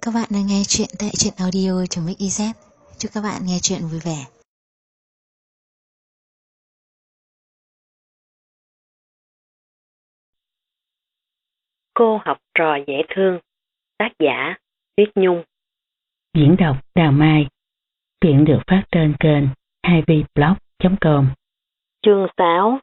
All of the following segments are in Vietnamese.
Các bạn đang nghe chuyện tại truyện audio.mix.iz. Chúc các bạn nghe chuyện vui vẻ. Cô học trò dễ thương. Tác giả Tuyết Nhung. Diễn đọc Đào Mai. Chuyện được phát trên kênh 2vblog.com. Chương 6.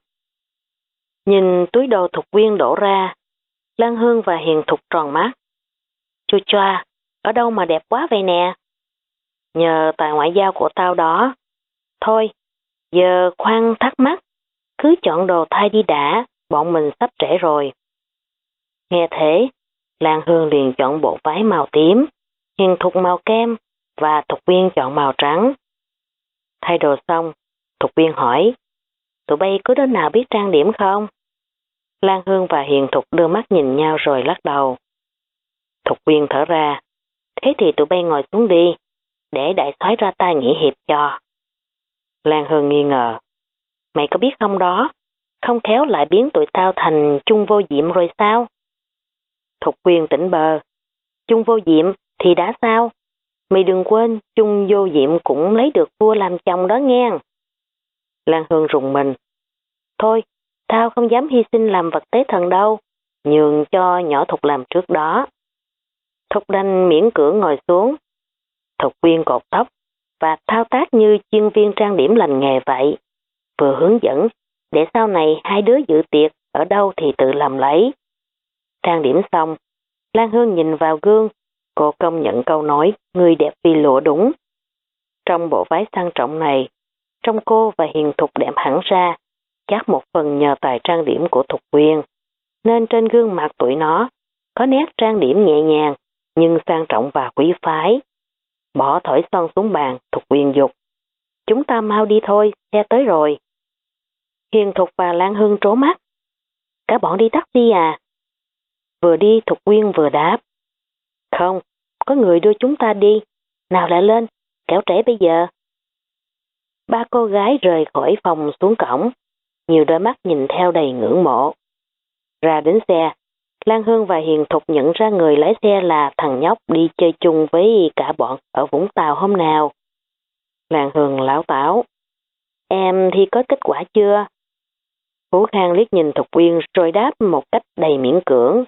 Nhìn túi đồ Thục Quyên đổ ra, Lan Hương và Hiền Thục tròn mắt. Chua choa, ở đâu mà đẹp quá vậy nè? Nhờ tài ngoại giao của tao đó. Thôi, giờ khoan thắc mắc, cứ chọn đồ thay đi đã, bọn mình sắp trễ rồi. Nghe thế, Lan Hương liền chọn bộ váy màu tím, Hiền Thục màu kem và Thục Quyên chọn màu trắng. Thay đồ xong, Thục Quyên hỏi, tụi bay có đứa nào biết trang điểm không? Lan Hương và Hiền Thục đưa mắt nhìn nhau rồi lắc đầu. Thục Quyên thở ra, thế thì tụi bay ngồi xuống đi, để đại soái ra tay nghĩ hiệp cho. Lan Hương nghi ngờ, mày có biết không đó, không khéo lại biến tụi tao thành chung vô diệm rồi sao? Thục Quyên tỉnh bơ, chung vô diệm thì đã sao? Mày đừng quên chung vô diệm cũng lấy được vua làm chồng đó nghe. Lan Hương rùng mình, thôi, tao không dám hy sinh làm vật tế thần đâu, nhường cho nhỏ Thục làm trước đó. Thục đành miễn cưỡng ngồi xuống. Thục Quyên cột tóc và thao tác như chuyên viên trang điểm lành nghề vậy, vừa hướng dẫn để sau này hai đứa dự tiệc ở đâu thì tự làm lấy. Trang điểm xong, Lan Hương nhìn vào gương, cô công nhận câu nói người đẹp vì lụa đúng. Trong bộ váy sang trọng này, trông cô và Hiền Thục đẹp hẳn ra, chắc một phần nhờ tài trang điểm của Thục Quyên, nên trên gương mặt tụi nó có nét trang điểm nhẹ nhàng nhưng sang trọng và quý phái. Bỏ thỏi son xuống bàn, Thục Quyên dục, chúng ta mau đi thôi, xe tới rồi. Hiền Thục và Lan Hương trố mắt, cả bọn đi taxi à? Vừa đi Thục Quyên vừa đáp, không, có người đưa chúng ta đi, nào lại lên, kẻo trễ bây giờ. Ba cô gái rời khỏi phòng xuống cổng, nhiều đôi mắt nhìn theo đầy ngưỡng mộ. Ra đến xe, Lan Hương và Hiền Thục nhận ra người lái xe là thằng nhóc đi chơi chung với cả bọn ở Vũng Tàu hôm nào. Lan Hương láo táo, em thi có kết quả chưa? Phú Khang liếc nhìn Thục Quyên rồi đáp một cách đầy miễn cưỡng,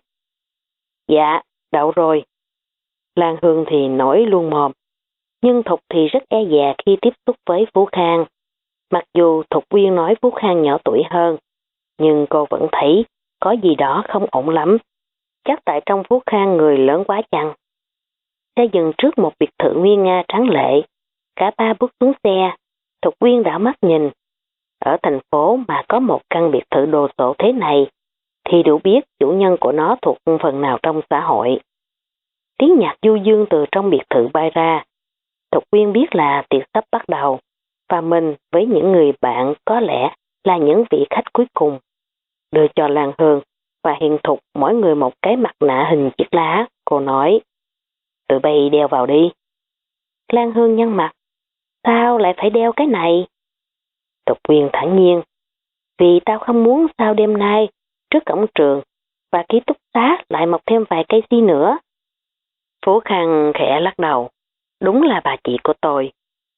dạ, đậu rồi. Lan Hương thì nổi luôn mồm, nhưng Thục thì rất e dè khi tiếp xúc với Phú Khang. Mặc dù Thục Quyên nói Phú Khang nhỏ tuổi hơn, nhưng cô vẫn thấy có gì đó không ổn lắm. Chắc tại trong Phú Khang người lớn quá chăng. Xe dừng trước một biệt thự nguy nga tráng lệ. Cả ba bước xuống xe, Thục Quyên đảo mắt nhìn. Ở thành phố mà có một căn biệt thự đồ sộ thế này, thì đủ biết chủ nhân của nó thuộc phần nào trong xã hội. Tiếng nhạc du dương từ trong biệt thự bay ra. Thục Quyên biết là tiệc sắp bắt đầu, và mình với những người bạn có lẽ là những vị khách cuối cùng. Đưa cho Lan Hương và Hiền Thục mỗi người một cái mặt nạ hình chiếc lá, cô nói, tụi bay đeo vào đi. Lan Hương nhăn mặt, sao lại phải đeo cái này? Thục Quyên thản nhiên, vì tao không muốn sau đêm nay trước cổng trường và ký túc xá lại mọc thêm vài cây si nữa. Phú Khang khẽ lắc đầu, đúng là bà chị của tôi.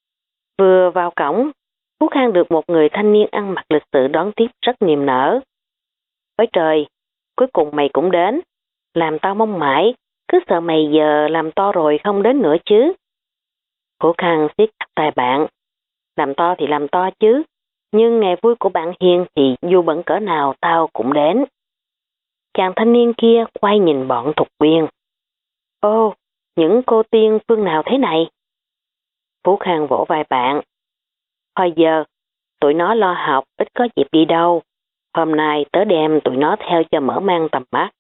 Vừa vào cổng, Phú Khang được một người thanh niên ăn mặc lịch sự đón tiếp rất niềm nở. Ôi trời, cuối cùng mày cũng đến, làm tao mong mãi, cứ sợ mày giờ làm to rồi không đến nữa chứ. Phú Khang siết chặt tay bạn, làm to thì làm to chứ, nhưng ngày vui của bạn Hiền thì dù bận cỡ nào tao cũng đến. Chàng thanh niên kia quay nhìn bọn Thục Quyên. Ô, những cô tiên phương nào thế này? Phú Khang vỗ vai bạn. Hồi giờ, tụi nó lo học ít có dịp đi đâu. Hôm nay tớ đem tụi nó theo cho mở mang tầm mắt.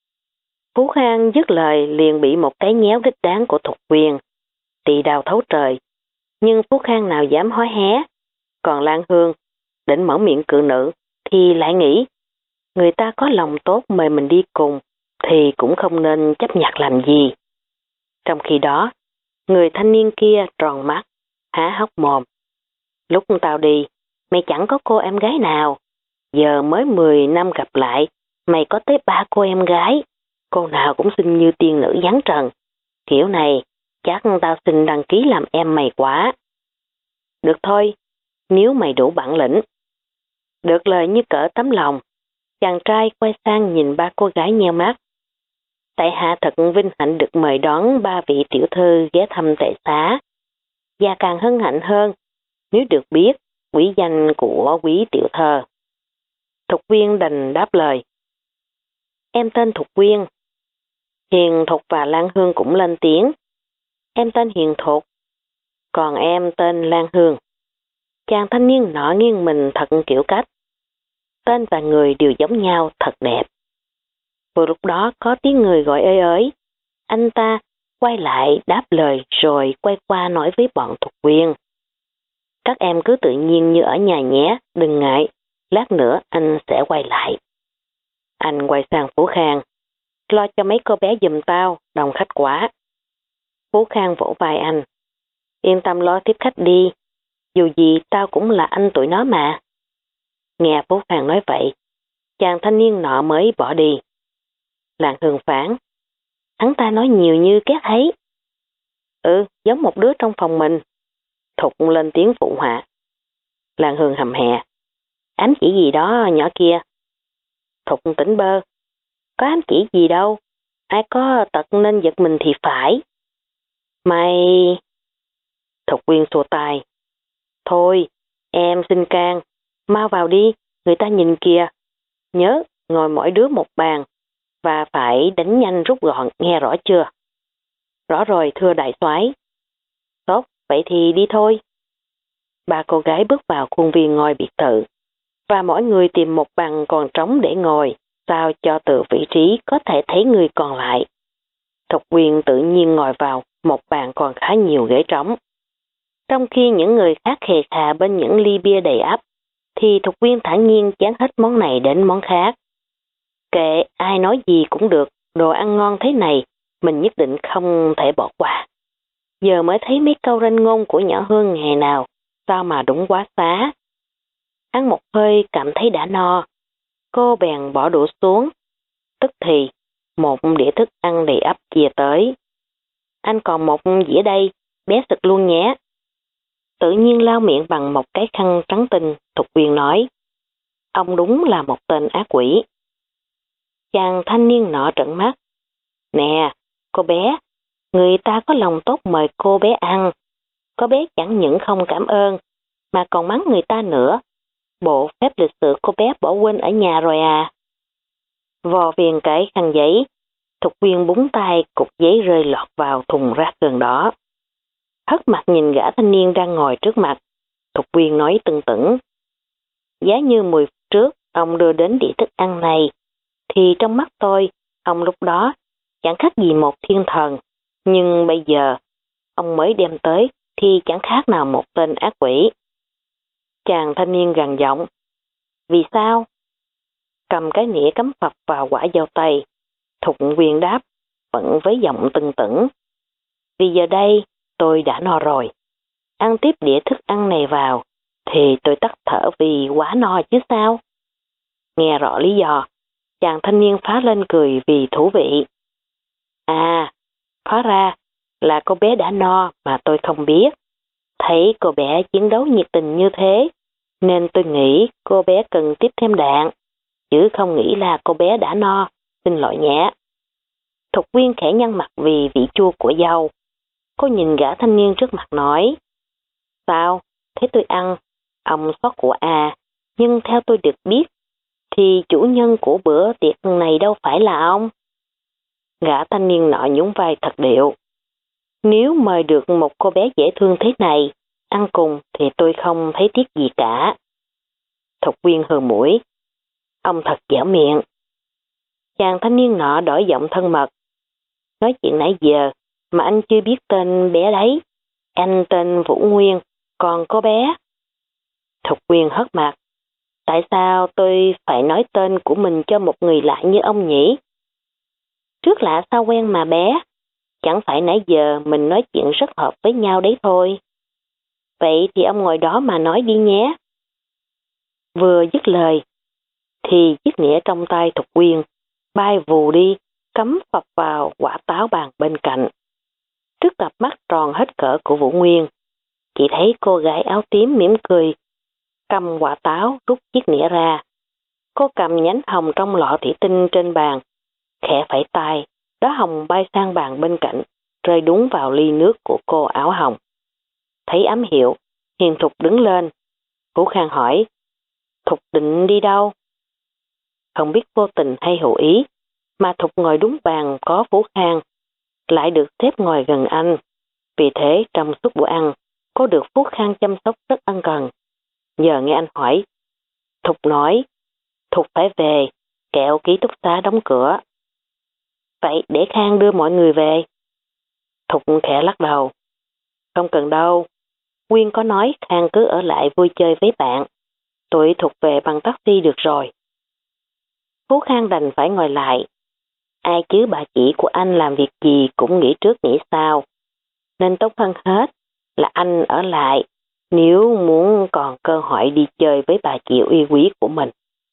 Phú Khang dứt lời liền bị một cái nhéo đích đáng của Thục Quyên. Tì đau thấu trời. Nhưng Phú Khang nào dám hó hé. Còn Lan Hương, định mở miệng cự nữ, thì lại nghĩ, người ta có lòng tốt mời mình đi cùng, thì cũng không nên chấp nhặt làm gì. Trong khi đó, người thanh niên kia tròn mắt, há hốc mồm. Lúc tao đi, mày chẳng có cô em gái nào. Giờ mới 10 năm gặp lại, mày có tới 3 cô em gái. Cô nào cũng xinh như tiên nữ giáng trần. Kiểu này, chắc tao xin đăng ký làm em mày quá. Được thôi, nếu mày đủ bản lĩnh. Được lời như cỡ tấm lòng, chàng trai quay sang nhìn ba cô gái nheo mắt. Tại hạ thật vinh hạnh được mời đón ba vị tiểu thư ghé thăm tệ xá. Và càng hân hạnh hơn nếu được biết quý danh của quý tiểu thơ. Thục Quyên đành đáp lời. Em tên Thục Quyên. Hiền Thục và Lan Hương cũng lên tiếng. Em tên Hiền Thục, còn em tên Lan Hương. Chàng thanh niên nọ nghiêng mình thật kiểu cách. Tên và người đều giống nhau thật đẹp. Vừa lúc đó có tiếng người gọi ơi ới. Anh ta quay lại đáp lời rồi quay qua nói với bọn Thục Quyên. Các em cứ tự nhiên như ở nhà nhé, đừng ngại, lát nữa anh sẽ quay lại. Anh quay sang Phú Khang. Lo cho mấy cô bé giùm tao, đông khách quá. Phú Khang vỗ vai anh. Yên tâm lo tiếp khách đi, dù gì tao cũng là anh tụi nó mà. Nghe Phú Khang nói vậy, chàng thanh niên nọ mới bỏ đi. Lan Hương phán. Hắn ta nói nhiều như két thấy. Giống một đứa trong phòng mình. Thục lên tiếng phụ họa. Lan Hương hầm hè. Ám chỉ gì đó nhỏ kia. Thục tỉnh bơ. Có ám chỉ gì đâu. Ai có tật nên giật mình thì phải. Mày... Thục Quyên xua tay. Thôi, em xin can. Mau vào đi, người ta nhìn kìa. Nhớ, ngồi mỗi đứa một bàn. Và phải đánh nhanh rút gọn, nghe rõ chưa? Rõ rồi, thưa đại soái. Tốt, vậy thì đi thôi. Ba cô gái bước vào khuôn viên ngôi biệt thự. Và mỗi người tìm một bàn còn trống để ngồi, sao cho từ vị trí có thể thấy người còn lại. Thục Quyên tự nhiên ngồi vào một bàn còn khá nhiều ghế trống. Trong khi những người khác khề khà bên những ly bia đầy ắp, thì Thục Quyên thản nhiên chán hết món này đến món khác. Kệ ai nói gì cũng được, đồ ăn ngon thế này, mình nhất định không thể bỏ qua. Giờ mới thấy mấy câu ranh ngôn của nhỏ Hương ngày nào, sao mà đúng quá xá. Ăn một hơi cảm thấy đã no, cô bèn bỏ đũa xuống. Tức thì, một đĩa thức ăn đầy ắp chia tới. Anh còn một dĩa đây, bé sực luôn nhé. Tự nhiên lau miệng bằng một cái khăn trắng tinh, Thục Quyên nói. Ông đúng là một tên ác quỷ. Chàng thanh niên nọ trợn mắt. Nè, cô bé, người ta có lòng tốt mời cô bé ăn. Cô bé chẳng những không cảm ơn, mà còn mắng người ta nữa. Bộ phép lịch sự cô bé bỏ quên ở nhà rồi à. Vò viền cái khăn giấy, Thục Quyên búng tay cục giấy rơi lọt vào thùng rác gần đó. Hất mặt nhìn gã thanh niên đang ngồi trước mặt, Thục Quyên nói tưng tửng. Giá như 10 phút trước ông đưa đến đĩa thức ăn này, thì trong mắt tôi, ông lúc đó chẳng khác gì một thiên thần. Nhưng bây giờ, ông mới đem tới thì chẳng khác nào một tên ác quỷ. Chàng thanh niên gằn giọng. Vì sao? Cầm cái nĩa cắm phập vào quả dâu tây, Thục Quyên đáp, vẫn với giọng tưng tửng. Vì giờ đây, tôi đã no rồi. Ăn tiếp đĩa thức ăn này vào, thì tôi tắt thở vì quá no chứ sao? Nghe rõ lý do, chàng thanh niên phá lên cười vì thú vị. À, hóa ra là cô bé đã no mà tôi không biết. Thấy cô bé chiến đấu nhiệt tình như thế, nên tôi nghĩ cô bé cần tiếp thêm đạn, chứ không nghĩ là cô bé đã no, xin lỗi nhé. Thục Quyên khẽ nhăn mặt vì vị chua của dâu. Cô nhìn gã thanh niên trước mặt nói. Sao? Thế tôi ăn, ông xót của à, nhưng theo tôi được biết, thì chủ nhân của bữa tiệc này đâu phải là ông. Gã thanh niên nọ nhún vai thật điệu. Nếu mời được một cô bé dễ thương thế này, ăn cùng thì tôi không thấy tiếc gì cả. Thục Quyên hừ mũi. Ông thật dẻo miệng. Chàng thanh niên nọ đổi giọng thân mật. Nói chuyện nãy giờ mà anh chưa biết tên bé đấy. Anh tên Vũ Nguyên, còn cô bé. Thục Quyên hất mặt. Tại sao tôi phải nói tên của mình cho một người lạ như ông nhỉ? Trước lạ sao quen mà bé. Chẳng phải nãy giờ mình nói chuyện rất hợp với nhau đấy thôi. Vậy thì ông ngồi đó mà nói đi nhé. Vừa dứt lời, thì chiếc nĩa trong tay Thục Quyên bay vù đi, cắm phập vào quả táo bàn bên cạnh. Trước cặp mắt tròn hết cỡ của Vũ Nguyên, chị thấy cô gái áo tím mỉm cười, cầm quả táo rút chiếc nĩa ra. Cô cầm nhánh hồng trong lọ thủy tinh trên bàn, khẽ phẩy tay, đóa hồng bay sang bàn bên cạnh, rơi đúng vào ly nước của cô áo hồng. Thấy ám hiệu, Hiền Thục đứng lên. Phú Khang hỏi, Thục định đi đâu? Không biết vô tình hay hữu ý, mà Thục ngồi đúng bàn có Phú Khang, lại được xếp ngồi gần anh. Vì thế trong suốt bữa ăn, cô được Phú Khang chăm sóc rất ân cần. Giờ nghe anh hỏi, Thục nói, Thục phải về, kẹo ký túc xá đóng cửa. Vậy để Khang đưa mọi người về. Thục khẽ lắc đầu. Không cần đâu, Nguyên có nói Khang cứ ở lại vui chơi với bạn. Tụi Thục về bằng taxi được rồi. Phú Khang đành phải ngồi lại. Ai chứ bà chị của anh làm việc gì cũng nghĩ trước nghĩ sau. Nên tốt hơn hết là anh ở lại nếu muốn còn cơ hội đi chơi với bà chị uy quý của mình.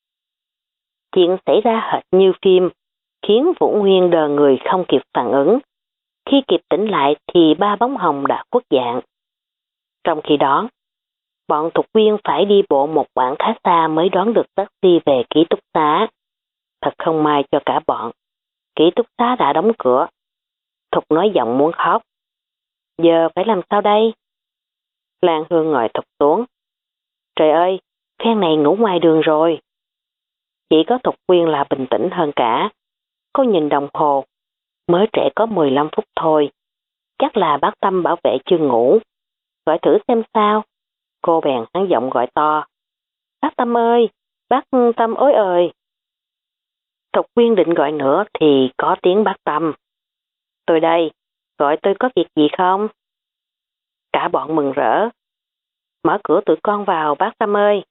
Chuyện xảy ra hệt như phim, khiến Vũ Nguyên đờ người không kịp phản ứng. Khi kịp tỉnh lại thì ba bóng hồng đã khuất dạng. Trong khi đó, bọn Thục Viên phải đi bộ một quãng khá xa mới đón được taxi về ký túc xá. Thật không may cho cả bọn. Ký túc xá đã đóng cửa. Thục nói giọng muốn khóc. Giờ phải làm sao đây? Lan Hương ngồi thụp xuống. Trời ơi, phen này ngủ ngoài đường rồi. Chỉ có Thục Viên là bình tĩnh hơn cả. Cô nhìn đồng hồ. Mới trễ có 15 phút thôi. Chắc là bác Tâm bảo vệ chưa ngủ. Gọi thử xem sao. Cô bèn hắn giọng gọi to. Bác Tâm ơi, bác Tâm ối ơi. Thục Viên định gọi nữa thì có tiếng bác Tâm. Tôi đây, gọi tôi có việc gì không? Cả bọn mừng rỡ. Mở cửa tụi con vào bác Tâm ơi.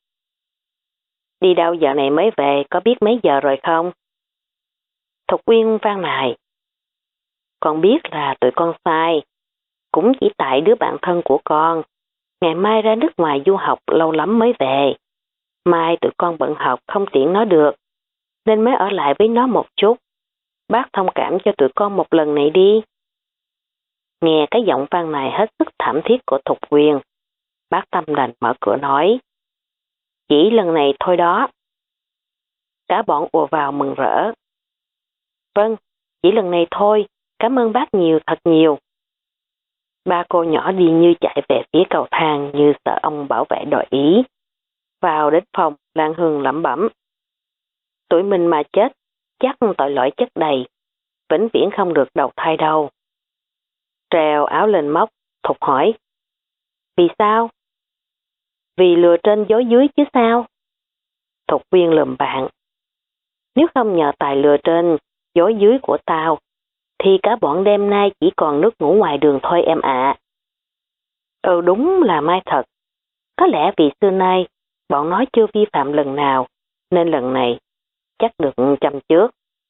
Đi đâu giờ này mới về, có biết mấy giờ rồi không? Thục Viên van nài. Con biết là tụi con sai. Cũng chỉ tại đứa bạn thân của con. Ngày mai ra nước ngoài du học lâu lắm mới về. Mai tụi con bận học không tiện nó được. Nên mới ở lại với nó một chút. Bác thông cảm cho tụi con một lần này đi. Nghe cái giọng van này hết sức thảm thiết của Thục Viên. Bác Tâm đành mở cửa nói. Chỉ lần này thôi đó. Cả bọn ùa vào mừng rỡ. Vâng, chỉ lần này thôi. Cảm ơn bác nhiều, thật nhiều. Ba cô nhỏ đi như chạy về phía cầu thang như sợ ông bảo vệ đòi ý. Vào đến phòng, Lan Hương lẩm bẩm. Tụi mình mà chết, chắc tội lỗi chất đầy. Vĩnh viễn không được đầu thai đâu. Trèo áo lên móc, Thục hỏi. Vì sao? Vì lừa trên dối dưới chứ sao? Thục Viên lườm bạn. Nếu không nhờ tài lừa trên, dối dưới của tao, thì cả bọn đêm nay chỉ còn nước ngủ ngoài đường thôi em ạ. Đúng là may thật. Có lẽ vì xưa nay, bọn nó chưa vi phạm lần nào, nên lần này chắc được chăm trước.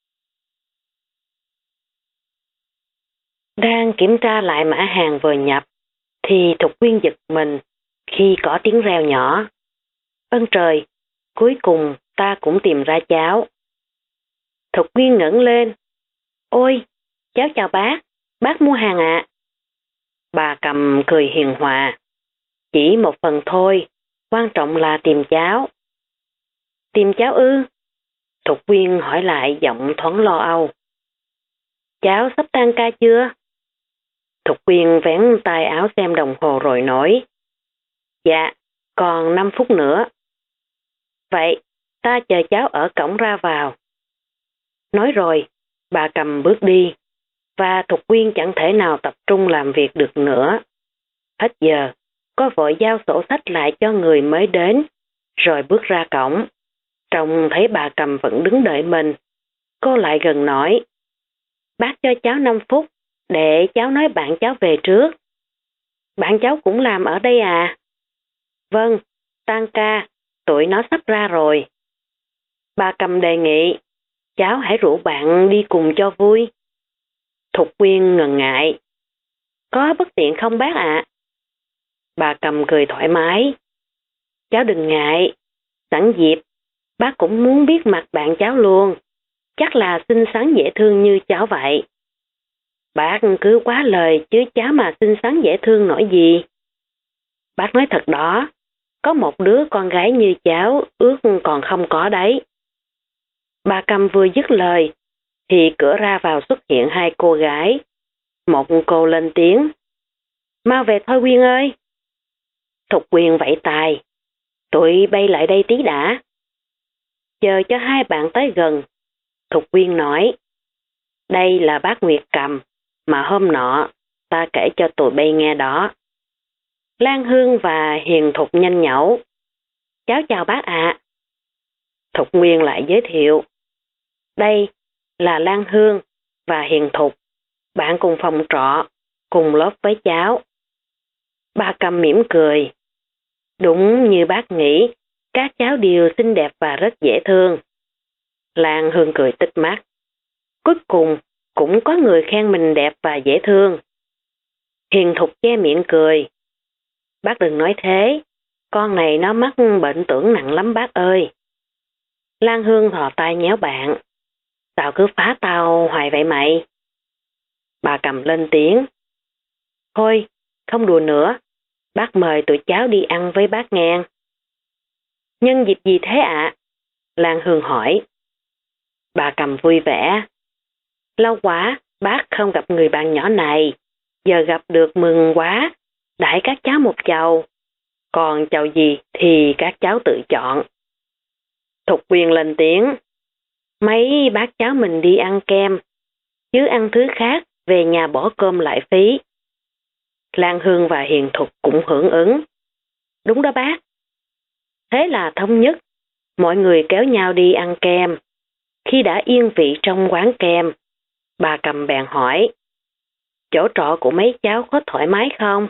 Đang kiểm tra lại mã hàng vừa nhập, thì Thục Viên giật mình khi có tiếng reo nhỏ. Ơn trời, cuối cùng ta cũng tìm ra cháo. Thục Viên ngẩng lên. Ôi, cháu chào bác mua hàng ạ. Bà Cầm cười hiền hòa. Chỉ một phần thôi, quan trọng là tìm cháo. Tìm cháo ư? Thục Viên hỏi lại giọng thoáng lo âu. Cháu sắp tan ca chưa? Thục Viên vén tay áo xem đồng hồ rồi nói. Dạ, còn 5 phút nữa. Vậy, ta chờ cháu ở cổng ra vào. Nói rồi, bà Cầm bước đi, và Thục Viên chẳng thể nào tập trung làm việc được nữa. Hết giờ, có vội giao sổ sách lại cho người mới đến, rồi bước ra cổng. Trông thấy bà Cầm vẫn đứng đợi mình. Cô lại gần nói. Bác cho cháu 5 phút, để cháu nói bạn cháu về trước. Bạn cháu cũng làm ở đây à? Vâng, tan ca, tụi nó sắp ra rồi. Bà Cầm đề nghị, cháu hãy rủ bạn đi cùng cho vui. Thục Viên ngần ngại. Có bất tiện không bác ạ? Bà Cầm cười thoải mái. Cháu đừng ngại, sẵn dịp, bác cũng muốn biết mặt bạn cháu luôn. Chắc là xinh xắn dễ thương như cháu vậy. Bác cứ quá lời chứ cháu mà xinh xắn dễ thương nổi gì. Bác nói thật đó, có một đứa con gái như cháu ước còn không có đấy. Bà Cầm vừa dứt lời, thì cửa ra vào xuất hiện hai cô gái. Một cô lên tiếng. Mau về thôi Quyên ơi. Thục Quyên vẫy tay. Tụi bay lại đây tí đã. Chờ cho hai bạn tới gần, Thục Quyên nói. Đây là bác Nguyệt Cầm, mà hôm nọ ta kể cho tụi bay nghe đó. Lan Hương và Hiền Thục nhanh nhẩu. Cháu chào bác ạ. Thục Nguyên lại giới thiệu. Đây là Lan Hương và Hiền Thục, bạn cùng phòng trọ, cùng lớp với cháu. Bà Cầm mỉm cười. Đúng như bác nghĩ, các cháu đều xinh đẹp và rất dễ thương. Lan Hương cười tít mắt. Cuối cùng cũng có người khen mình đẹp và dễ thương. Hiền Thục che miệng cười. Bác đừng nói thế, con này nó mắc bệnh tưởng nặng lắm bác ơi. Lan Hương thò tay nhéo bạn. Tao cứ phá tao hoài vậy mày. Bà Cầm lên tiếng. Thôi, không đùa nữa. Bác mời tụi cháu đi ăn với bác nghe. Nhân dịp gì thế ạ? Lan Hương hỏi. Bà Cầm vui vẻ. Lâu quá, bác không gặp người bạn nhỏ này. Giờ gặp được mừng quá. Đãi các cháu một chầu. Còn chầu gì thì các cháu tự chọn. Thục Quyên lên tiếng. Mấy bác cháu mình đi ăn kem. Chứ ăn thứ khác về nhà bỏ cơm lại phí. Lan Hương và Hiền Thục cũng hưởng ứng. Đúng đó bác. Thế là thống nhất. Mọi người kéo nhau đi ăn kem. Khi đã yên vị trong quán kem, bà Cầm bèn hỏi. Chỗ trọ của mấy cháu có thoải mái không?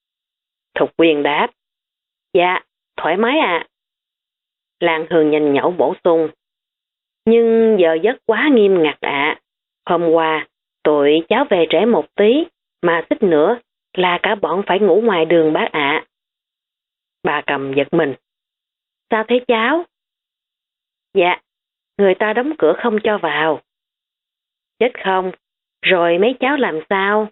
Thục Quyên đáp. Dạ, thoải mái ạ. Lan Hương nhanh nhẩu bổ sung. Nhưng giờ giấc quá nghiêm ngặt ạ. Hôm qua, tụi cháu về trễ một tí, mà xích nữa là cả bọn phải ngủ ngoài đường bác ạ. Bà Cầm giật mình. Sao thế cháu? Dạ, người ta đóng cửa không cho vào. Chết không, rồi mấy cháu làm sao?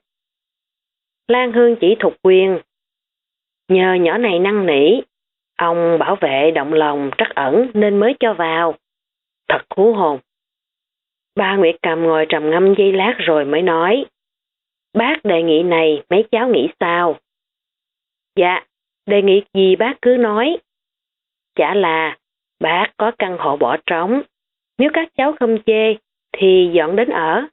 Lan Hương chỉ Thục Quyên. Nhờ nhỏ này năn nỉ, ông bảo vệ động lòng trắc ẩn nên mới cho vào. Thật hú hồn. Ba Nguyệt Cầm ngồi trầm ngâm giây lát rồi mới nói. Bác đề nghị này mấy cháu nghĩ sao? Dạ, đề nghị gì bác cứ nói. Chả là bác có căn hộ bỏ trống. Nếu các cháu không chê thì dọn đến ở.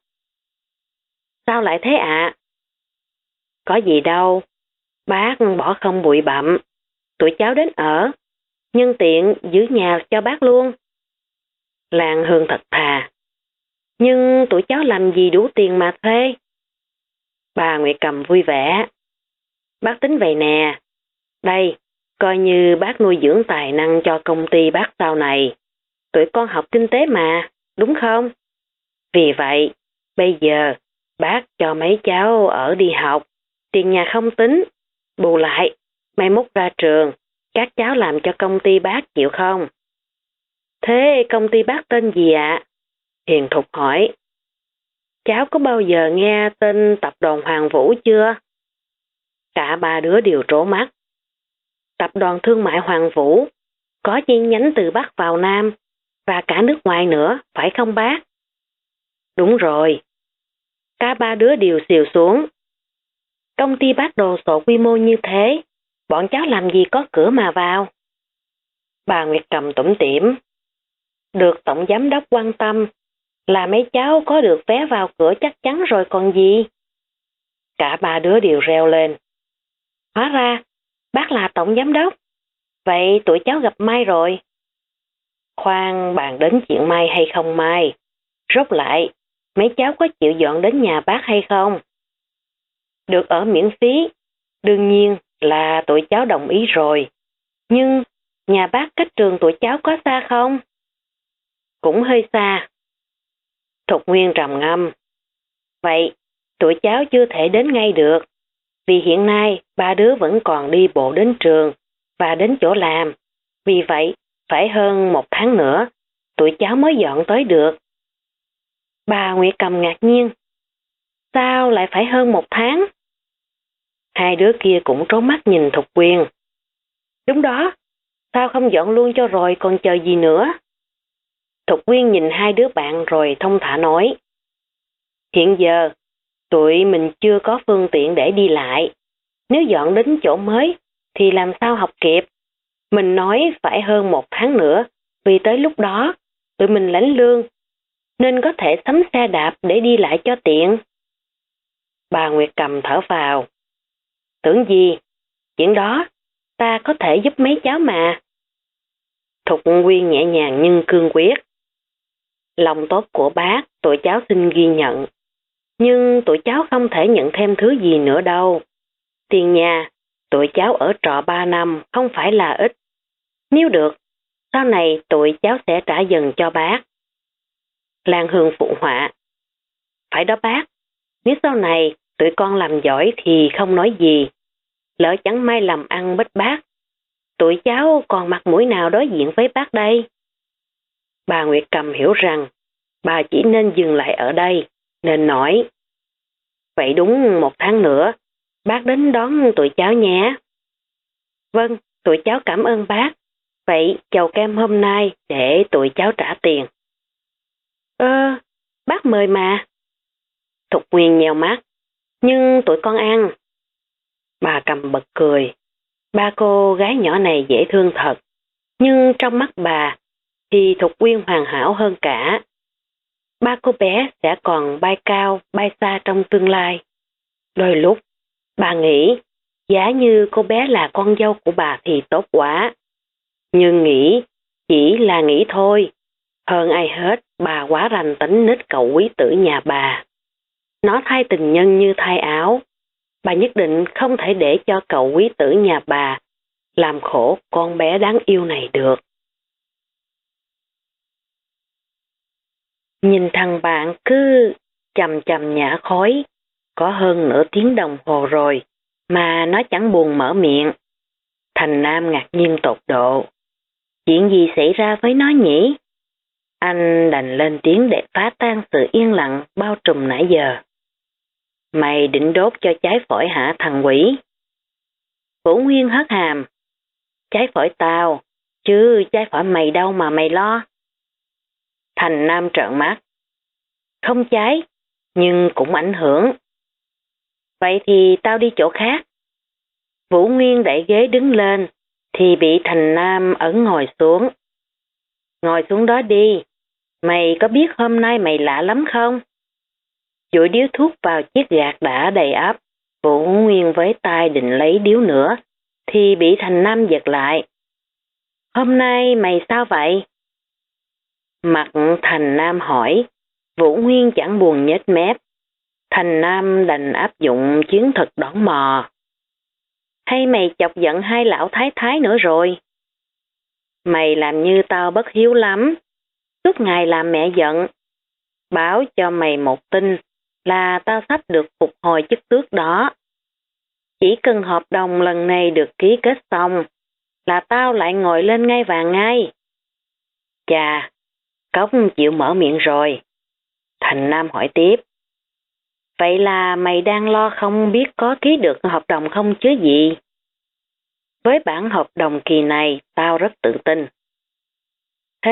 Sao lại thế ạ? Có gì đâu. Bác bỏ không bụi bặm. Tụi cháu đến ở. Nhân tiện giữ nhà cho bác luôn. Lan Hương thật thà. Nhưng tụi cháu làm gì đủ tiền mà thuê? Bà Nguyệt Cầm vui vẻ. Bác tính vậy nè. Đây, coi như bác nuôi dưỡng tài năng cho công ty bác sau này. Tụi con học kinh tế mà, đúng không? Vì vậy, bây giờ bác cho mấy cháu ở đi học. Tiền nhà không tính. Bù lại, mai mốt ra trường, các cháu làm cho công ty bác chịu không? Thế công ty bác tên gì ạ? Hiền Thục hỏi. Cháu có bao giờ nghe tên tập đoàn Hoàng Vũ chưa? Cả ba đứa đều trố mắt. Tập đoàn thương mại Hoàng Vũ có chi nhánh từ Bắc vào Nam và cả nước ngoài nữa, phải không bác? Đúng rồi. Cả ba đứa đều xìu xuống. Công ty bác đồ sộ quy mô như thế, bọn cháu làm gì có cửa mà vào? Bà Nguyệt Cầm tủm tỉm. Được tổng giám đốc quan tâm là mấy cháu có được vé vào cửa chắc chắn rồi còn gì. Cả ba đứa đều reo lên. Hóa ra, bác là tổng giám đốc. Vậy tụi cháu gặp may rồi. Khoan bàn đến chuyện may hay không may. Rốt lại, mấy cháu có chịu dọn đến nhà bác hay không? Được ở miễn phí, đương nhiên là tụi cháu đồng ý rồi. Nhưng nhà bác cách trường tụi cháu có xa không? Cũng hơi xa. Thục Nguyên trầm ngâm. Vậy, tụi cháu chưa thể đến ngay được. Vì hiện nay, ba đứa vẫn còn đi bộ đến trường và đến chỗ làm. Vì vậy, phải hơn 1 tháng nữa, tụi cháu mới dọn tới được. Bà Nguyệt Cầm ngạc nhiên. Sao lại phải hơn 1 tháng? Hai đứa kia cũng trố mắt nhìn Thục Quyên. Đúng đó, sao không dọn luôn cho rồi còn chờ gì nữa? Thục Quyên nhìn hai đứa bạn rồi thông thả nói. Hiện giờ, tụi mình chưa có phương tiện để đi lại. Nếu dọn đến chỗ mới, thì làm sao học kịp? Mình nói phải hơn 1 tháng nữa, vì tới lúc đó, tụi mình lãnh lương, nên có thể sắm xe đạp để đi lại cho tiện. Bà Nguyệt Cầm thở vào. Tưởng gì? Chuyện đó, ta có thể giúp mấy cháu mà. Thục Quyên nhẹ nhàng nhưng cương quyết. Lòng tốt của bác, tụi cháu xin ghi nhận. Nhưng tụi cháu không thể nhận thêm thứ gì nữa đâu. Tiền nhà, tụi cháu ở trọ 3 năm không phải là ít. Nếu được, sau này tụi cháu sẽ trả dần cho bác. Lan Hương phụ họa. Phải đó bác, nếu sau này tụi con làm giỏi thì không nói gì. Lỡ chẳng may làm ăn bết bát, tụi cháu còn mặt mũi nào đối diện với bác đây? Bà Nguyệt Cầm hiểu rằng bà chỉ nên dừng lại ở đây, nên nói. Vậy đúng 1 tháng nữa, bác đến đón tụi cháu nhé. Vâng, tụi cháu cảm ơn bác. Vậy chầu kem hôm nay để tụi cháu trả tiền. Bác mời mà. Thục Quyên nheo mắt. Nhưng tụi con ăn. Bà Cầm bật cười. Ba cô gái nhỏ này dễ thương thật. Nhưng trong mắt bà thì Thục Quyên hoàn hảo hơn cả. Ba cô bé sẽ còn bay cao, bay xa trong tương lai. Đôi lúc, bà nghĩ, giá như cô bé là con dâu của bà thì tốt quá. Nhưng nghĩ, chỉ là nghĩ thôi. Hơn ai hết, bà quá rành tính nết cậu quý tử nhà bà. Nó thay tình nhân như thay áo. Bà nhất định không thể để cho cậu quý tử nhà bà làm khổ con bé đáng yêu này được. Nhìn thằng bạn cứ chầm chầm nhả khói, có hơn nửa tiếng đồng hồ rồi, mà nó chẳng buồn mở miệng. Thành Nam ngạc nhiên tột độ. Chuyện gì xảy ra với nó nhỉ? Anh đành lên tiếng để phá tan sự yên lặng bao trùm nãy giờ. Mày định đốt cho trái phổi hả thằng quỷ? Vũ Nguyên hất hàm. Trái phổi tao, chứ trái phổi mày đâu mà mày lo. Thành Nam trợn mắt. Không cháy, nhưng cũng ảnh hưởng. Vậy thì tao đi chỗ khác. Vũ Nguyên đẩy ghế đứng lên, thì bị Thành Nam ẩn ngồi xuống. Ngồi xuống đó đi, mày có biết hôm nay mày lạ lắm không? Dụi điếu thuốc vào chiếc gạt đã đầy ắp, Vũ Nguyên với tay định lấy điếu nữa, thì bị Thành Nam giật lại. Hôm nay mày sao vậy? Mặt Thành Nam hỏi, Vũ Nguyên chẳng buồn nhếch mép. Thành Nam đành áp dụng chiến thuật đón mò. Hay mày chọc giận hai lão thái thái nữa rồi? Mày làm như tao bất hiếu lắm. Suốt ngày làm mẹ giận. Báo cho mày một tin là tao sắp được phục hồi chức tước đó. Chỉ cần hợp đồng lần này được ký kết xong là tao lại ngồi lên ngai vàng ngay. Chà, Cốc chịu mở miệng rồi. Thành Nam hỏi tiếp. Vậy là mày đang lo không biết có ký được hợp đồng không chứ gì? Với bản hợp đồng kỳ này, tao rất tự tin. Thế...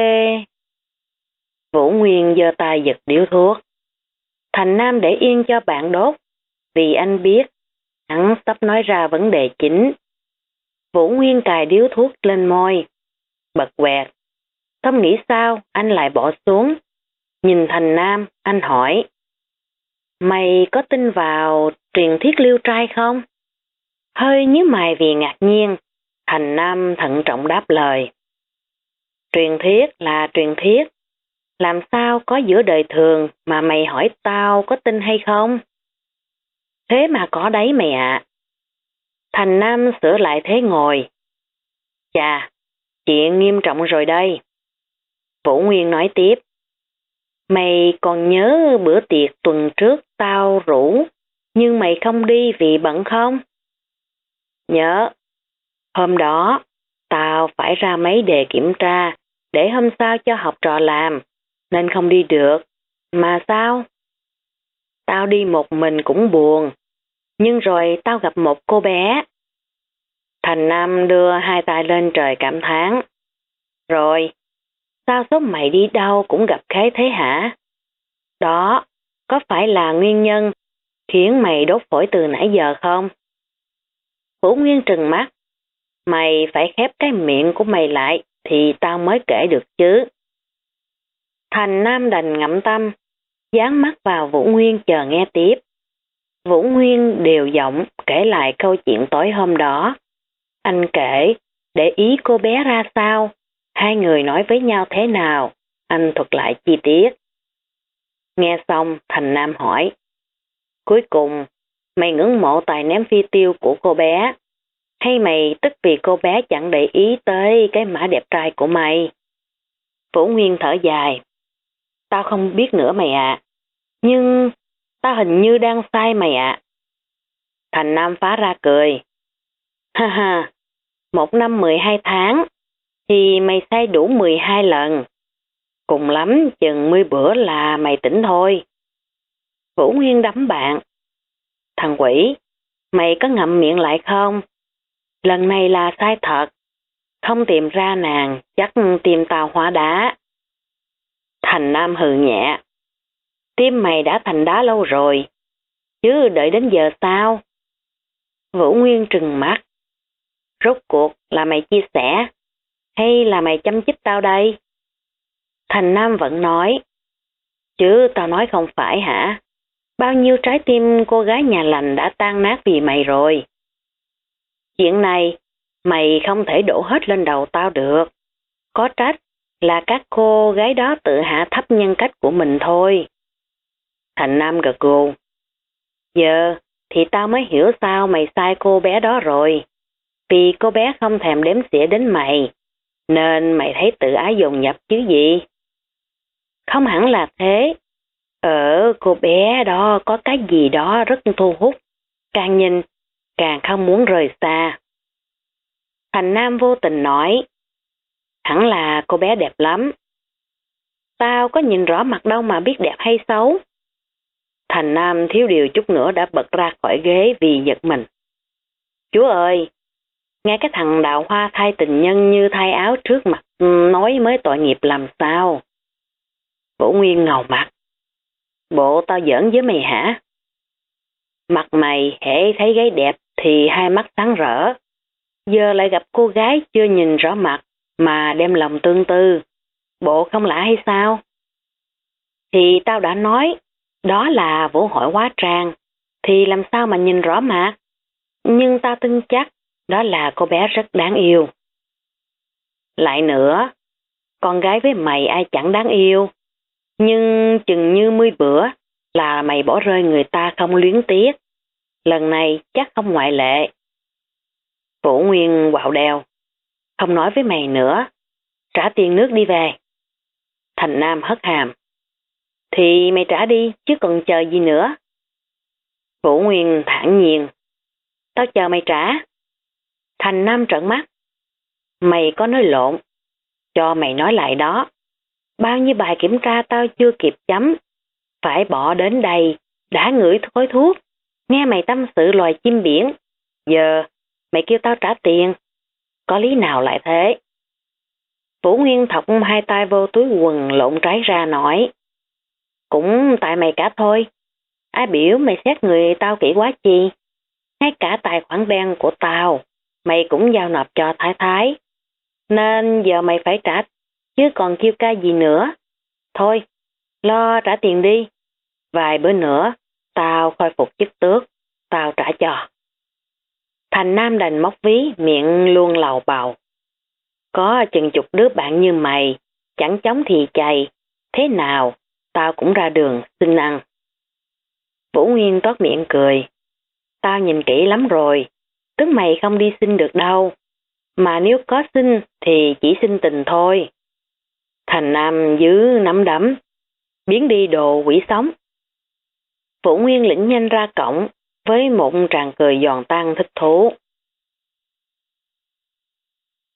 Vũ Nguyên giơ tay giật điếu thuốc. Thành Nam để yên cho bạn đốt, vì anh biết, hắn sắp nói ra vấn đề chính. Vũ Nguyên cài điếu thuốc lên môi, bật quẹt. Không nghĩ sao, anh lại bỏ xuống. Nhìn Thành Nam, anh hỏi. Mày có tin vào truyền thuyết liêu trai không? Hơi nhíu mày vì ngạc nhiên, Thành Nam thận trọng đáp lời. Truyền thuyết là truyền thuyết. Làm sao có giữa đời thường mà mày hỏi tao có tin hay không? Thế mà có đấy mày ạ. Thành Nam sửa lại thế ngồi. Chà, chuyện nghiêm trọng rồi đây. Vũ Nguyên nói tiếp. Mày còn nhớ bữa tiệc tuần trước tao rủ, nhưng mày không đi vì bận không? Nhớ. Hôm đó, tao phải ra mấy đề kiểm tra, để hôm sau cho học trò làm, nên không đi được. Mà sao? Tao đi một mình cũng buồn, nhưng rồi tao gặp một cô bé. Thành Nam đưa hai tay lên trời cảm thán. Rồi, sao số mày đi đâu cũng gặp khế thế hả? Đó, có phải là nguyên nhân khiến mày đốt phổi từ nãy giờ không? Vũ Nguyên trừng mắt. Mày phải khép cái miệng của mày lại thì tao mới kể được chứ. Thành Nam đành ngậm tâm, dán mắt vào Vũ Nguyên chờ nghe tiếp. Vũ Nguyên đều giọng kể lại câu chuyện tối hôm đó. Anh kể, để ý cô bé ra sao, hai người nói với nhau thế nào, anh thuật lại chi tiết. Nghe xong, Thành Nam hỏi. Cuối cùng, mày ngưỡng mộ tài ném phi tiêu của cô bé, hay mày tức vì cô bé chẳng để ý tới cái mã đẹp trai của mày? Vũ Nguyên thở dài. Tao không biết nữa mày ạ. Nhưng tao hình như đang sai mày ạ. Thành Nam phá ra cười. Ha ha, 1 năm 12 tháng, thì mày sai đủ 12 lần. Cùng lắm chừng 10 bữa là mày tỉnh thôi. Vũ Nguyên đấm bạn. Thằng quỷ, mày có ngậm miệng lại không? Lần này là sai thật. Không tìm ra nàng, chắc tìm tao hóa đá. Thành Nam hừ nhẹ. Tim mày đã thành đá lâu rồi, chứ đợi đến giờ sao? Vũ Nguyên trừng mắt. Rốt cuộc là mày chia sẻ, hay là mày châm chích tao đây? Thành Nam vẫn nói. Chứ tao nói không phải hả? Bao nhiêu trái tim cô gái nhà lành đã tan nát vì mày rồi. Chuyện này, mày không thể đổ hết lên đầu tao được. Có trách là các cô gái đó tự hạ thấp nhân cách của mình thôi. Thành Nam gật gù. Giờ thì tao mới hiểu sao mày sai cô bé đó rồi. Vì cô bé không thèm đếm xỉa đến mày, nên mày thấy tự ái dồn nhập chứ gì. Không hẳn là thế. Ở cô bé đó có cái gì đó rất thu hút. Càng nhìn, càng không muốn rời xa. Thành Nam vô tình nói. Hẳn là cô bé đẹp lắm. Tao có nhìn rõ mặt đâu mà biết đẹp hay xấu. Thành Nam thiếu điều chút nữa đã bật ra khỏi ghế vì giật mình. Chúa ơi! Nghe cái thằng Đào Hoa thay tình nhân như thay áo trước mặt nói mới tội nghiệp làm sao? Vũ Nguyên ngầu mặt. Bộ tao giỡn với mày hả? Mặt mày hễ thấy gái đẹp thì hai mắt sáng rỡ. Giờ lại gặp cô gái chưa nhìn rõ mặt mà đem lòng tương tư. Bộ không lạ hay sao? Thì tao đã nói, đó là vũ hội hóa trang, thì làm sao mà nhìn rõ mặt? Nhưng tao tin chắc đó là cô bé rất đáng yêu. Lại nữa, con gái với mày ai chẳng đáng yêu. Nhưng chừng như 10 bữa là mày bỏ rơi người ta không luyến tiếc. Lần này chắc không ngoại lệ. Vũ Nguyên quạo đèo. Không nói với mày nữa. Trả tiền nước đi về. Thành Nam hất hàm. Thì mày trả đi chứ còn chờ gì nữa. Vũ Nguyên thản nhiên. Tao chờ mày trả. Thành Nam trợn mắt. Mày có nói lộn. Cho mày nói lại đó. Bao nhiêu bài kiểm tra tao chưa kịp chấm. Phải bỏ đến đây. Đã ngửi khói thuốc. Nghe mày tâm sự loài chim biển. Giờ mày kêu tao trả tiền. Có lý nào lại thế? Vũ Nguyên thọc hai tay vô túi quần lộn trái ra nói. Cũng tại mày cả thôi. Ai biểu mày xét người tao kỹ quá chi. Ngay cả tài khoản đen của tao mày cũng giao nộp cho Thái Thái. Nên giờ mày phải trả, chứ còn kêu ca gì nữa. Thôi, lo trả tiền đi. Vài bữa nữa, tao khôi phục chức tước, tao trả cho. Thành Nam đành móc ví, miệng luôn lầu bầu. Có chừng chục đứa bạn như mày, chẳng chống thì chày. Thế nào, tao cũng ra đường xin ăn. Vũ Nguyên toát miệng cười. Tao nhìn kỹ lắm rồi, tức mày không đi xin được đâu. Mà nếu có xin thì chỉ xin tình thôi. Thành Nam giữ nắm đấm, biến đi đồ quỷ sống. Vũ Nguyên lĩnh nhanh ra cổng với một tràng cười giòn tan thích thú.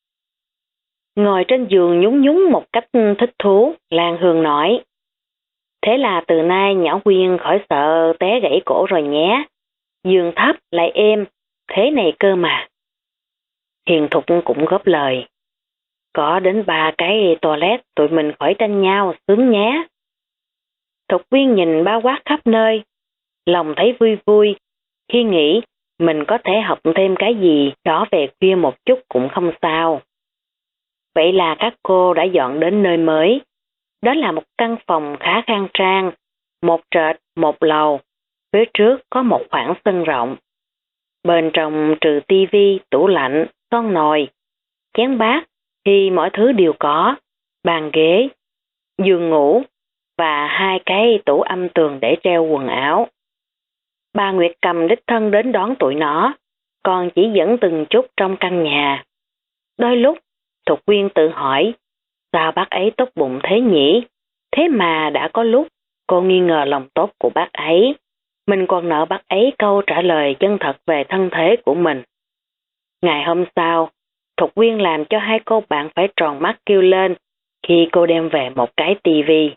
Ngồi trên giường nhún nhún một cách thích thú, Lan Hương nói. Thế là từ nay nhỏ Quyên khỏi sợ té gãy cổ rồi nhé. Giường thấp lại êm, thế này cơ mà. Hiền Thục cũng góp lời. Có đến 3 cái toilet tụi mình khỏi tranh nhau, sướng nhé. Thục Quyên nhìn bao quát khắp nơi, lòng thấy vui vui, khi nghĩ mình có thể học thêm cái gì đó về khuya một chút cũng không sao. Vậy là các cô đã dọn đến nơi mới. Đó là một căn phòng khá khang trang, một trệt, một lầu, phía trước có một khoảng sân rộng. Bên trong trừ tivi, tủ lạnh, son nồi, chén bát thì mọi thứ đều có, bàn ghế, giường ngủ và 2 cái tủ âm tường để treo quần áo. Bà Nguyệt Cầm đích thân đến đón tụi nó, còn chỉ dẫn từng chút trong căn nhà. Đôi lúc, Thục Quyên tự hỏi, sao bác ấy tốt bụng thế nhỉ? Thế mà đã có lúc cô nghi ngờ lòng tốt của bác ấy. Mình còn nợ bác ấy câu trả lời chân thật về thân thế của mình. Ngày hôm sau, Thục Quyên làm cho 2 cô bạn phải tròn mắt kêu lên khi cô đem về một cái tivi.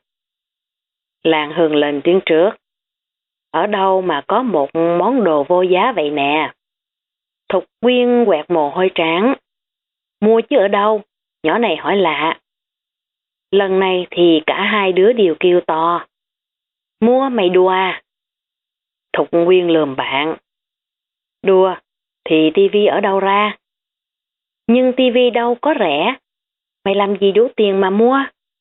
Lan Hương lên tiếng trước. Ở đâu mà có một món đồ vô giá vậy nè? Thục Quyên quẹt mồ hôi trán. Mua chứ ở đâu? Nhỏ này hỏi lạ. Lần này thì cả 2 đứa đều kêu to. Mua mày đùa à? Thục Quyên lườm bạn. Đùa, thì tivi ở đâu ra? Nhưng tivi đâu có rẻ. Mày làm gì đủ tiền mà mua?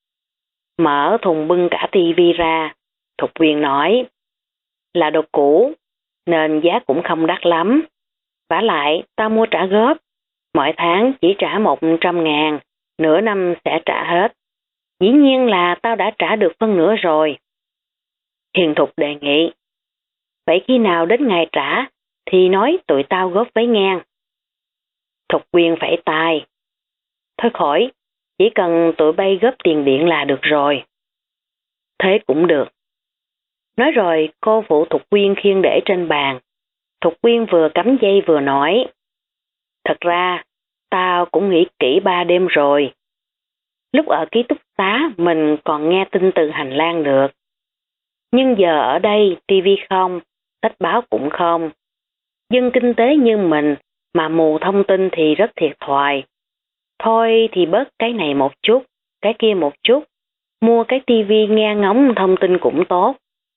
Mở thùng bưng cả tivi ra, Thục Quyên nói. Là đồ cũ, nên giá cũng không đắt lắm. Vả lại, tao mua trả góp. Mỗi tháng chỉ trả 100.000, nửa năm sẽ trả hết. Dĩ nhiên là tao đã trả được phân nửa rồi. Hiền Thục đề nghị. Vậy khi nào đến ngày trả, thì nói tụi tao góp với ngang. Thục Quyên phẩy tay. Thôi khỏi, chỉ cần tụi bay góp tiền điện là được rồi. Thế cũng được. Nói rồi cô phụ Thục Quyên khiêng để trên bàn. Thục Quyên vừa cắm dây vừa nói. Thật ra, tao cũng nghĩ kỹ 3 đêm rồi. Lúc ở ký túc xá mình còn nghe tin từ hành lang được. Nhưng giờ ở đây tivi không, sách báo cũng không. Dân kinh tế như mình mà mù thông tin thì rất thiệt thòi. Thôi thì bớt cái này một chút, cái kia một chút. Mua cái tivi nghe ngóng thông tin cũng tốt.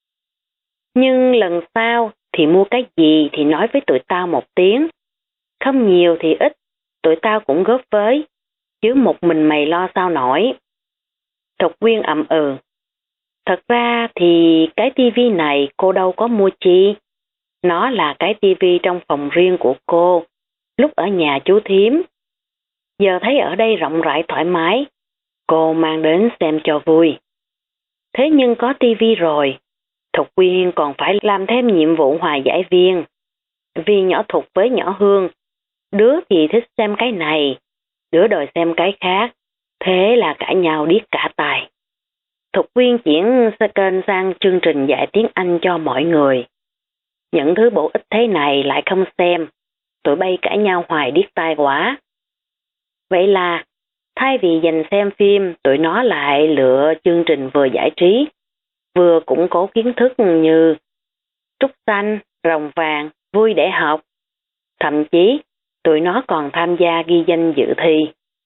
Nhưng lần sau thì mua cái gì thì nói với tụi tao một tiếng. Không nhiều thì ít, tụi tao cũng góp với. Chứ một mình mày lo sao nổi. Thục Quyên ậm ừ. Thật ra thì cái tivi này cô đâu có mua chi. Nó là cái tivi trong phòng riêng của cô, lúc ở nhà chú thím. Giờ thấy ở đây rộng rãi thoải mái, cô mang đến xem cho vui. Thế nhưng có tivi rồi, Thục Quyên còn phải làm thêm nhiệm vụ hòa giải viên. Vì nhỏ Thục với nhỏ Hương, đứa thì thích xem cái này, đứa đòi xem cái khác, thế là cãi nhau điếc cả tai. Thục Quyên chuyển kênh sang chương trình dạy tiếng Anh cho mọi người. Những thứ bổ ích thế này lại không xem, tụi bay cãi nhau hoài điếc tai quá. Vậy là, thay vì dành xem phim, tụi nó lại lựa chương trình vừa giải trí, vừa củng cố kiến thức như trúc xanh, rồng vàng, vui để học. Thậm chí, tụi nó còn tham gia ghi danh dự thi.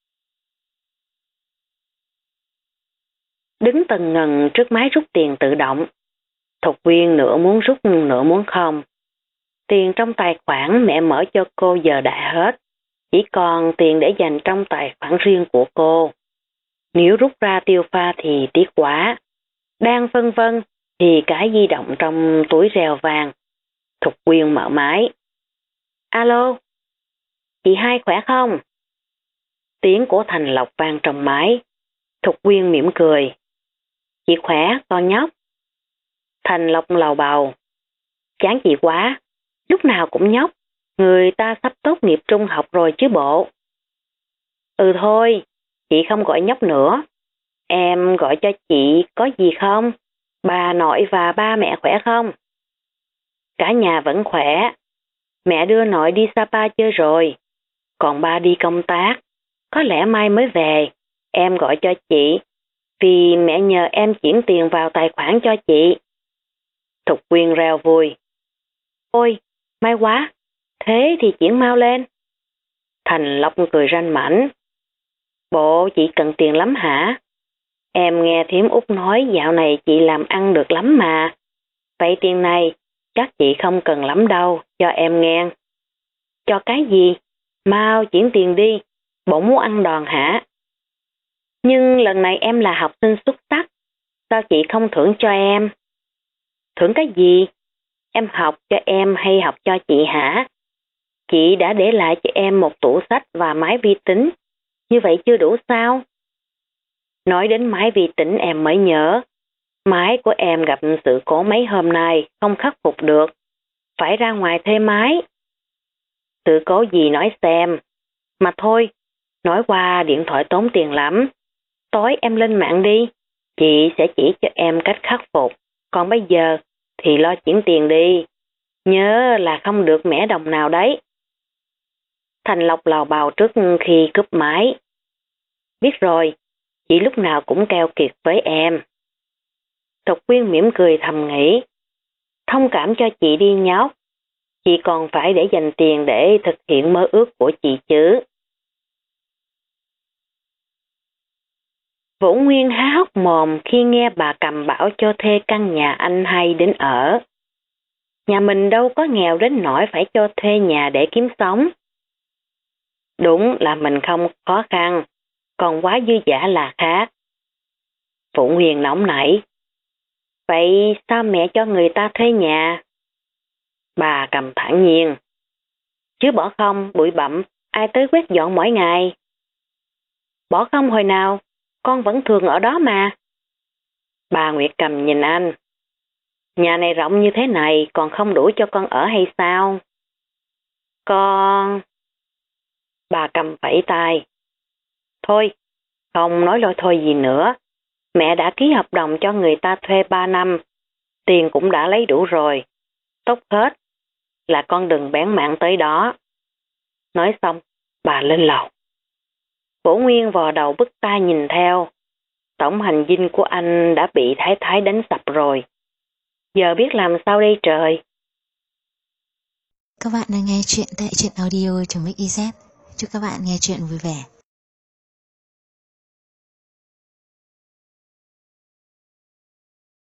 Đứng tần ngần trước máy rút tiền tự động. Thục Quyên nửa muốn rút nửa muốn không. Tiền trong tài khoản mẹ mở cho cô giờ đã hết. Chỉ còn tiền để dành trong tài khoản riêng của cô. Nếu rút ra tiêu pha thì tiếc quá. Đang phân vân thì cái di động trong túi rèo vàng. Thục Quyên mở máy. Alo, chị Hai khỏe không? Tiếng của Thành Lộc vang trong máy. Thục Quyên mỉm cười. Chị khỏe, con nhóc. Thành Lộc lầu bầu. Chán chị quá, lúc nào cũng nhóc. Người ta sắp tốt nghiệp trung học rồi chứ bộ. Ừ thôi, chị không gọi nhóc nữa. Em gọi cho chị có gì không? Bà nội và ba mẹ khỏe không? Cả nhà vẫn khỏe. Mẹ đưa nội đi Sapa chơi rồi. Còn ba đi công tác. Có lẽ mai mới về. Em gọi cho chị. Vì mẹ nhờ em chuyển tiền vào tài khoản cho chị. Thục Quyên reo vui. Ôi, may quá, thế thì chuyển mau lên. Thành Lộc cười ranh mãnh. Bộ chị cần tiền lắm hả? Em nghe thím Út nói dạo này chị làm ăn được lắm mà. Vậy tiền này chắc chị không cần lắm đâu, cho em nghe. Cho cái gì? Mau chuyển tiền đi, bộ muốn ăn đòn hả? Nhưng lần này em là học sinh xuất sắc, sao chị không thưởng cho em? Thưởng cái gì? Em học cho em hay học cho chị hả? Chị đã để lại cho em một tủ sách và máy vi tính, như vậy chưa đủ sao? Nói đến máy vi tính em mới nhớ, máy của em gặp sự cố mấy hôm nay không khắc phục được, phải ra ngoài thuê máy. Sự cố gì nói xem, mà thôi, nói qua điện thoại tốn tiền lắm. Tối em lên mạng đi, chị sẽ chỉ cho em cách khắc phục, còn bây giờ thì lo chuyển tiền đi. Nhớ là không được mẻ đồng nào đấy. Thành Lộc lào bào trước khi cúp máy. Biết rồi, chị lúc nào cũng keo kiệt với em. Thục Quyên mỉm cười thầm nghĩ. Thông cảm cho chị đi nhóc. Chị còn phải để dành tiền để thực hiện mơ ước của chị chứ. Vũ Nguyên há hốc mồm khi nghe bà Cầm bảo cho thuê căn nhà anh hay đến ở. Nhà mình đâu có nghèo đến nỗi phải cho thuê nhà để kiếm sống. Đúng là mình không khó khăn, còn quá dư dả là khác. Vũ Nguyên nóng nảy. Vậy sao mẹ cho người ta thuê nhà? Bà Cầm thản nhiên. Chứ bỏ không, bụi bặm, ai tới quét dọn mỗi ngày? Bỏ không hồi nào, con vẫn thường ở đó mà. Bà Nguyệt Cầm nhìn anh. Nhà này rộng như thế này còn không đủ cho con ở hay sao? Con... Bà Cầm phẩy tay. Thôi, không nói lôi thôi gì nữa. Mẹ đã ký hợp đồng cho người ta thuê 3 năm. Tiền cũng đã lấy đủ rồi. Tốt hết là con đừng bén mảng tới đó. Nói xong, bà lên lầu. Vũ Nguyên vò đầu bứt tai nhìn theo. Tổng hành dinh của anh đã bị Thái Thái đánh sập rồi. Giờ biết làm sao đây trời. Các bạn đang nghe chuyện tại truyện audio.mix.iz. Chúc các bạn nghe chuyện vui vẻ.